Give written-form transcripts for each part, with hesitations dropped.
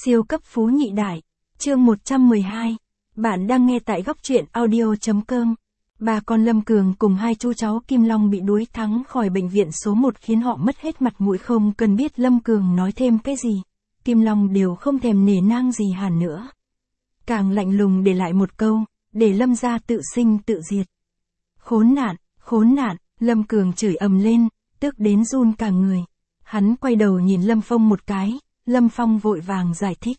Siêu cấp phú nhị đại. Chương 112. Bạn đang nghe tại góc truyện audio.com. Bà con Lâm Cường cùng hai chú cháu Kim Long bị đuối thắng khỏi bệnh viện số 1 khiến họ mất hết mặt mũi, không cần biết Lâm Cường nói thêm cái gì. Kim Long đều không thèm nể nang gì Hàn nữa. Càng lạnh lùng để lại một câu, để Lâm gia tự sinh tự diệt. Khốn nạn, Lâm Cường chửi ầm lên, tức đến run cả người. Hắn quay đầu nhìn Lâm Phong một cái, Lâm Phong vội vàng giải thích.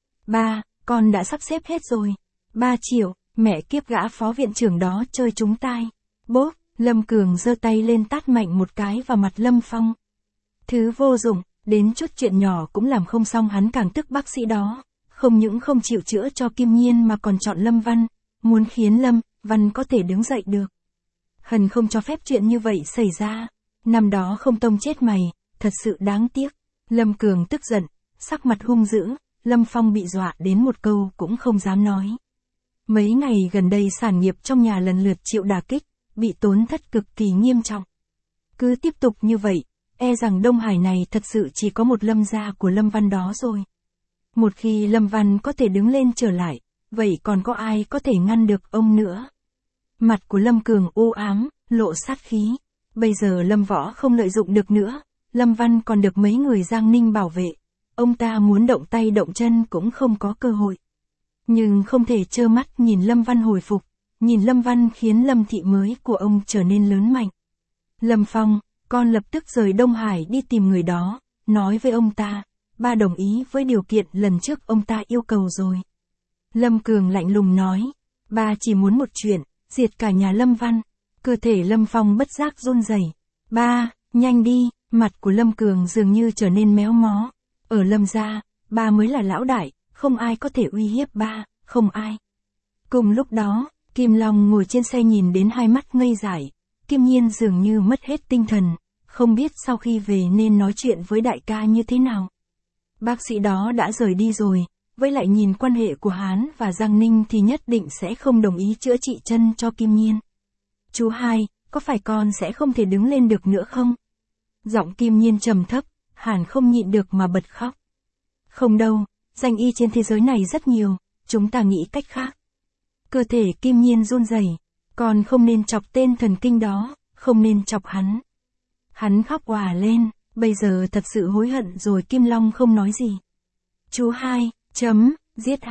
Ba, con đã sắp xếp hết rồi. 3 triệu, mẹ kiếp gã phó viện trưởng đó chơi trúng tai. Bốp, Lâm Cường giơ tay lên tát mạnh một cái vào mặt Lâm Phong. Thứ vô dụng, đến chút chuyện nhỏ cũng làm không xong, hắn càng tức bác sĩ đó. Không những không chịu chữa cho Kim Nhiên mà còn chọn Lâm Văn, muốn khiến Lâm Văn có thể đứng dậy được. Hần không cho phép chuyện như vậy xảy ra. Năm đó không tông chết mày, thật sự đáng tiếc. Lâm Cường tức giận, sắc mặt hung dữ, Lâm Phong bị dọa đến một câu cũng không dám nói. Mấy ngày gần đây sản nghiệp trong nhà lần lượt chịu đả kích, bị tổn thất cực kỳ nghiêm trọng. Cứ tiếp tục như vậy, e rằng Đông Hải này thật sự chỉ có một Lâm gia của Lâm Văn đó rồi. Một khi Lâm Văn có thể đứng lên trở lại, vậy còn có ai có thể ngăn được ông nữa? Mặt của Lâm Cường u ám, lộ sát khí. Bây giờ Lâm Võ không lợi dụng được nữa, Lâm Văn còn được mấy người Giang Ninh bảo vệ. Ông ta muốn động tay động chân cũng không có cơ hội. Nhưng không thể trơ mắt nhìn Lâm Văn hồi phục, nhìn Lâm Văn khiến Lâm thị mới của ông trở nên lớn mạnh. Lâm Phong, con lập tức rời Đông Hải đi tìm người đó, nói với ông ta, ba đồng ý với điều kiện lần trước ông ta yêu cầu rồi. Lâm Cường lạnh lùng nói, ba chỉ muốn một chuyện, diệt cả nhà Lâm Văn. Cơ thể Lâm Phong bất giác run rẩy. Ba, nhanh đi, mặt của Lâm Cường dường như trở nên méo mó. Ở Lâm gia, ba mới là lão đại, không ai có thể uy hiếp ba, không ai. Cùng lúc đó, Kim Long ngồi trên xe nhìn đến hai mắt ngây dại. Kim Nhiên dường như mất hết tinh thần, không biết sau khi về nên nói chuyện với đại ca như thế nào. Bác sĩ đó đã rời đi rồi, với lại nhìn quan hệ của hắn và Giang Ninh thì nhất định sẽ không đồng ý chữa trị chân cho Kim Nhiên. Chú hai, có phải con sẽ không thể đứng lên được nữa không? Giọng Kim Nhiên trầm thấp, Hàn không nhịn được mà bật khóc. Không đâu, danh y trên thế giới này rất nhiều, chúng ta nghĩ cách khác. Cơ thể Kim Nhiên run rẩy, con không nên chọc tên thần kinh đó, không nên chọc hắn. Hắn khóc òa lên, bây giờ thật sự hối hận rồi. Kim Long không nói gì. Chú hai, giết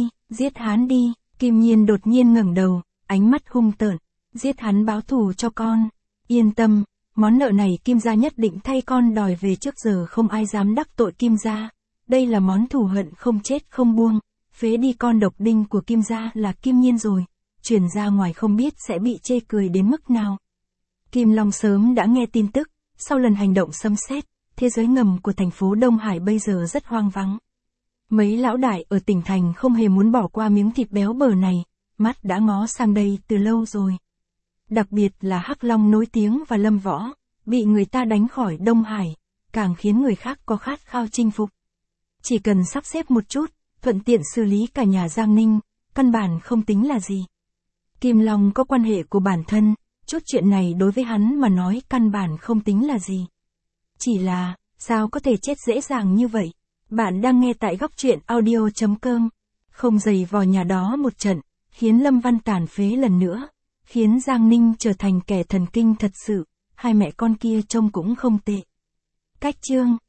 hắn đi. Kim Nhiên đột nhiên ngẩng đầu, ánh mắt hung tợn, giết hắn báo thù cho con. Yên tâm, món nợ này Kim gia nhất định thay con đòi về, trước giờ không ai dám đắc tội Kim gia. Đây là món thù hận không chết không buông, phế đi con độc đinh của Kim gia là Kim Nhiên rồi, truyền ra ngoài không biết sẽ bị chê cười đến mức nào. Kim Long sớm đã nghe tin tức, sau lần hành động sấm sét, thế giới ngầm của thành phố Đông Hải bây giờ rất hoang vắng. Mấy lão đại ở tỉnh thành không hề muốn bỏ qua miếng thịt béo bở này, mắt đã ngó sang đây từ lâu rồi. Đặc biệt là Hắc Long nổi tiếng và Lâm Võ, bị người ta đánh khỏi Đông Hải, càng khiến người khác có khát khao chinh phục. Chỉ cần sắp xếp một chút, thuận tiện xử lý cả nhà Giang Ninh, căn bản không tính là gì. Kim Long có quan hệ của bản thân, chút chuyện này đối với hắn mà nói căn bản không tính là gì. Chỉ là, sao có thể chết dễ dàng như vậy? Bạn đang nghe tại góc truyện audio.com. Không giày vò nhà đó một trận, khiến Lâm Văn tàn phế lần nữa, khiến Giang Ninh trở thành kẻ thần kinh thật sự, hai mẹ con kia trông cũng không tệ. Cách chương